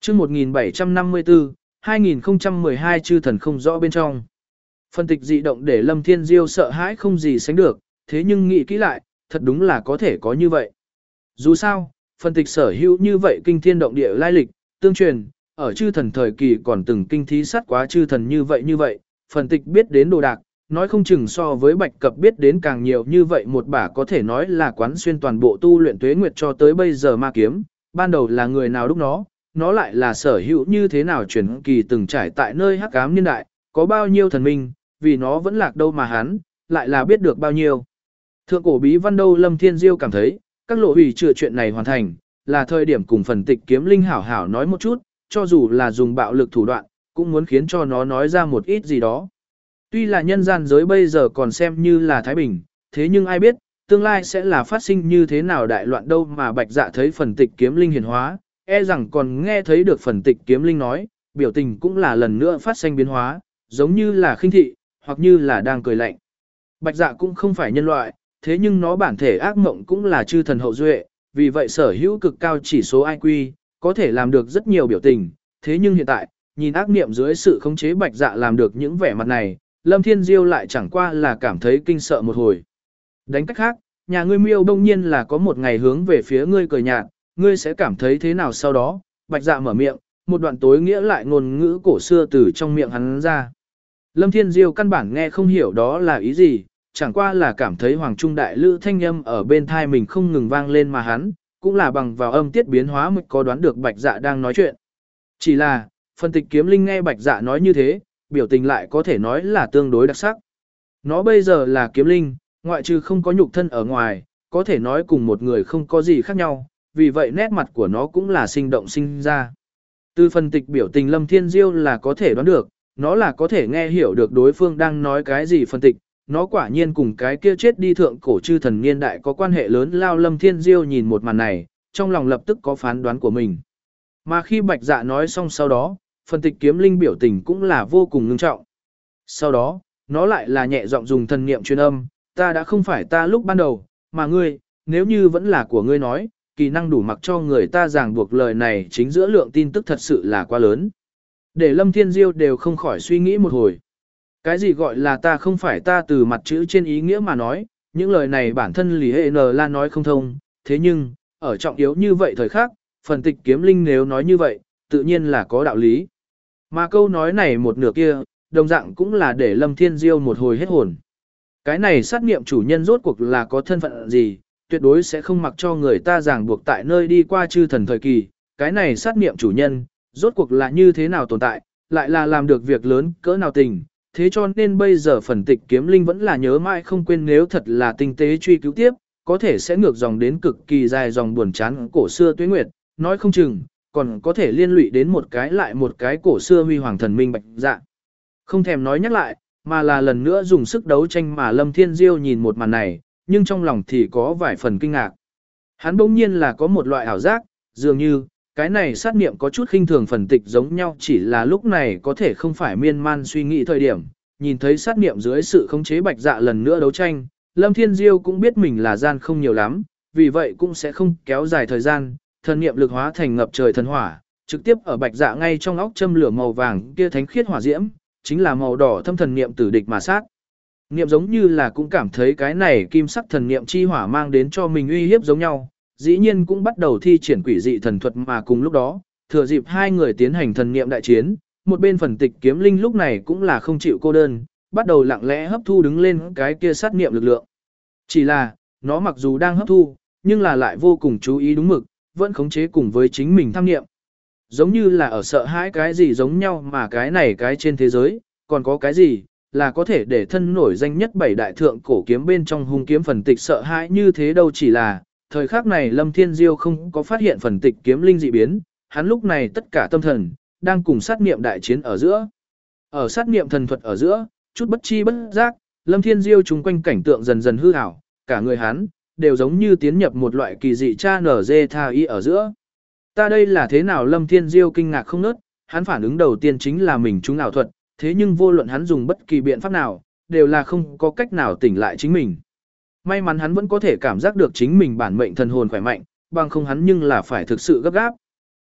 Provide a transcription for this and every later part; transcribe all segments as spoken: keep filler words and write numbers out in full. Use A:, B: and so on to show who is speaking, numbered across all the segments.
A: chương một nghìn bảy trăm năm mươi tư, hai nghìn không trăm mười hai chư thần không rõ bên trong. Phân tịch dị động để Lâm Thiên Diêu sợ hãi không gì sánh được, thế nhưng nghĩ kỹ lại, thật đúng là có thể có như vậy. Dù sao, phân tịch sở hữu như vậy kinh thiên động địa lai lịch, tương truyền, ở chư thần thời kỳ còn từng kinh thí sát quá chư thần như vậy như vậy, phân tịch biết đến đồ đạc, nói không chừng so với bạch cập biết đến càng nhiều như vậy một bả có thể nói là quán xuyên toàn bộ tu luyện tuế nguyệt cho tới bây giờ ma kiếm, ban đầu là người nào đúc nó, nó lại là sở hữu như thế nào chuyển kỳ từng trải tại nơi hắc ám niên đại, có bao nhiêu thần minh, vì nó vẫn lạc đâu mà hắn, lại là biết được bao nhiêu. Thượng cổ bí văn đâu Lâm Thiên Diêu cảm thấy, các lộ hủy trừ chuyện này hoàn thành, là thời điểm cùng phần tịch kiếm linh hảo hảo nói một chút, cho dù là dùng bạo lực thủ đoạn, cũng muốn khiến cho nó nói ra một ít gì đó. Tuy là nhân gian giới bây giờ còn xem như là Thái Bình, thế nhưng ai biết, tương lai sẽ là phát sinh như thế nào đại loạn đâu mà bạch dạ thấy phần tịch kiếm linh hiển hóa, e rằng còn nghe thấy được phần tịch kiếm linh nói, biểu tình cũng là lần nữa phát sinh biến hóa, giống như là khinh thị, hoặc như là đang cười lạnh. Bạch dạ cũng không phải nhân loại, thế nhưng nó bản thể ác mộng cũng là chư thần hậu duệ, vì vậy sở hữu cực cao chỉ số i kiu, có thể làm được rất nhiều biểu tình, thế nhưng hiện tại, nhìn ác niệm dưới sự khống chế bạch dạ làm được những vẻ mặt này, Lâm Thiên Diêu lại chẳng qua là cảm thấy kinh sợ một hồi. Đánh cách khác, nhà ngươi miêu đông nhiên là có một ngày hướng về phía ngươi cười nhạt, ngươi sẽ cảm thấy thế nào sau đó, bạch dạ mở miệng, một đoạn tối nghĩa lại ngôn ngữ cổ xưa từ trong miệng hắn ra. Lâm Thiên Diêu căn bản nghe không hiểu đó là ý gì, chẳng qua là cảm thấy hoàng trung đại lữ thanh âm ở bên thai mình không ngừng vang lên mà hắn, cũng là bằng vào âm tiết biến hóa mới có đoán được bạch dạ đang nói chuyện. Chỉ là, phân tịch kiếm linh nghe bạch dạ nói như thế, biểu tình lại có thể nói là tương đối đặc sắc. Nó bây giờ là kiếm linh, ngoại trừ không có nhục thân ở ngoài, có thể nói cùng một người không có gì khác nhau, vì vậy nét mặt của nó cũng là sinh động sinh ra. Từ phân tịch biểu tình Lâm Thiên Diêu là có thể đoán được, nó là có thể nghe hiểu được đối phương đang nói cái gì phân tịch, nó quả nhiên cùng cái kia chết đi thượng cổ chư thần niên đại có quan hệ lớn lao. Lâm Thiên Diêu nhìn một màn này, trong lòng lập tức có phán đoán của mình. Mà khi bạch dạ nói xong sau đó, phân tịch kiếm linh biểu tình cũng là vô cùng ngưng trọng. Sau đó, nó lại là nhẹ giọng dùng thần niệm truyền âm, ta đã không phải ta lúc ban đầu, mà ngươi, nếu như vẫn là của ngươi nói, kỳ năng đủ mặc cho người ta ràng buộc lời này chính giữa lượng tin tức thật sự là quá lớn. Để Lâm Thiên Diêu đều không khỏi suy nghĩ một hồi. Cái gì gọi là ta không phải ta từ mặt chữ trên ý nghĩa mà nói, những lời này bản thân Lý Hệ N la nói không thông, thế nhưng, ở trọng yếu như vậy thời khắc, phần tịch kiếm linh nếu nói như vậy, tự nhiên là có đạo lý. Mà câu nói này một nửa kia, đồng dạng cũng là để Lâm Thiên Diêu một hồi hết hồn. Cái này sát nghiệm chủ nhân rốt cuộc là có thân phận gì, tuyệt đối sẽ không mặc cho người ta ràng buộc tại nơi đi qua chư thần thời kỳ. Cái này sát nghiệm chủ nhân, rốt cuộc là như thế nào tồn tại, lại là làm được việc lớn cỡ nào tình. Thế cho nên bây giờ phần tịch kiếm linh vẫn là nhớ mãi không quên, nếu thật là tinh tế truy cứu tiếp, có thể sẽ ngược dòng đến cực kỳ dài dòng buồn chán cổ xưa tuế nguyệt, nói không chừng, còn có thể liên lụy đến một cái lại một cái cổ xưa huy hoàng thần minh bạch dạ. Không thèm nói nhắc lại, mà là lần nữa dùng sức đấu tranh mà Lâm Thiên Diêu nhìn một màn này, nhưng trong lòng thì có vài phần kinh ngạc. Hắn bỗng nhiên là có một loại ảo giác, dường như, cái này sát niệm có chút khinh thường phần tịch giống nhau, chỉ là lúc này có thể không phải miên man suy nghĩ thời điểm, nhìn thấy sát niệm dưới sự khống chế bạch dạ lần nữa đấu tranh, Lâm Thiên Diêu cũng biết mình là gian không nhiều lắm, vì vậy cũng sẽ không kéo dài thời gian, thần niệm lực hóa thành ngập trời thần hỏa, trực tiếp ở bạch dạ ngay trong óc châm lửa màu vàng kia thánh khiết hỏa diễm, chính là màu đỏ thâm thần niệm tử địch mà sát. Niệm giống như là cũng cảm thấy cái này kim sắc thần niệm chi hỏa mang đến cho mình uy hiếp giống nhau, dĩ nhiên cũng bắt đầu thi triển quỷ dị thần thuật, mà cùng lúc đó, thừa dịp hai người tiến hành thần niệm đại chiến, một bên phần tịch kiếm linh lúc này cũng là không chịu cô đơn, bắt đầu lặng lẽ hấp thu đứng lên cái kia sát niệm lực lượng. Chỉ là, nó mặc dù đang hấp thu, nhưng là lại vô cùng chú ý đúng mực, vẫn khống chế cùng với chính mình tham niệm. Giống như là ở sợ hãi cái gì giống nhau, mà cái này cái trên thế giới, còn có cái gì, là có thể để thân nổi danh nhất bảy đại thượng cổ kiếm bên trong hung kiếm phần tịch sợ hãi như thế đâu. Chỉ là, thời khắc này Lâm Thiên Diêu không có phát hiện phần tịch kiếm linh dị biến, hắn lúc này tất cả tâm thần, đang cùng sát niệm đại chiến ở giữa. Ở sát niệm thần thuật ở giữa, chút bất chi bất giác, Lâm Thiên Diêu chung quanh cảnh tượng dần dần hư ảo, cả người hắn, đều giống như tiến nhập một loại kỳ dị cha nở dê tha y ở giữa. Ta đây là thế nào? Lâm Thiên Diêu kinh ngạc không nớt, hắn phản ứng đầu tiên chính là mình trúng ảo thuật, thế nhưng vô luận hắn dùng bất kỳ biện pháp nào, đều là không có cách nào tỉnh lại chính mình. May mắn hắn vẫn có thể cảm giác được chính mình bản mệnh thần hồn khỏe mạnh, bằng không hắn nhưng là phải thực sự gấp gáp.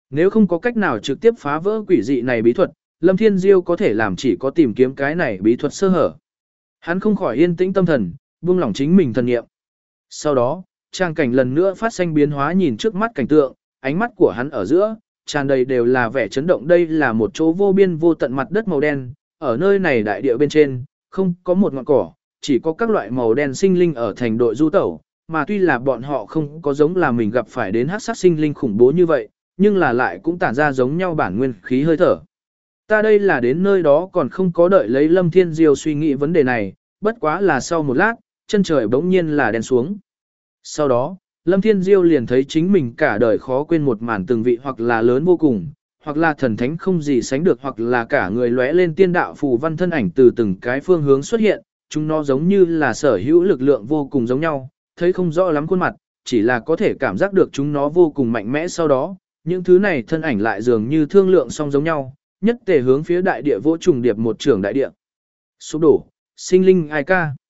A: Nếu không có cách nào trực tiếp phá vỡ quỷ dị này bí thuật, Lâm Thiên Diêu có thể làm chỉ có tìm kiếm cái này bí thuật sơ hở. Hắn không khỏi yên tĩnh tâm thần, buông lỏng chính mình thần niệm. Sau đó, trang cảnh lần nữa phát sinh biến hóa nhìn trước mắt cảnh tượng, ánh mắt của hắn ở giữa, tràn đầy đều là vẻ chấn động. Đây là một chỗ vô biên vô tận mặt đất màu đen, ở nơi này đại địa bên trên, không có một ngọn cỏ, chỉ có các loại màu đen sinh linh ở thành đội du tẩu, mà tuy là bọn họ không có giống là mình gặp phải đến hắc sát sinh linh khủng bố như vậy, nhưng là lại cũng tản ra giống nhau bản nguyên khí hơi thở. Ta đây là đến nơi đó còn không có đợi lấy Lâm Thiên Diêu suy nghĩ vấn đề này, bất quá là sau một lát, chân trời bỗng nhiên là đen xuống. Sau đó, Lâm Thiên Diêu liền thấy chính mình cả đời khó quên một màn từng vị hoặc là lớn vô cùng, hoặc là thần thánh không gì sánh được, hoặc là cả người lóe lên tiên đạo phù văn thân ảnh từ từng cái phương hướng xuất hiện, chúng nó giống như là sở hữu lực lượng vô cùng giống nhau, thấy không rõ lắm khuôn mặt, chỉ là có thể cảm giác được chúng nó vô cùng mạnh mẽ. Sau đó, những thứ này thân ảnh lại dường như thương lượng song giống nhau, nhất tề hướng phía đại địa vỗ trùng điệp một trường đại địa. Sụp đổ, sinh linh ai ca.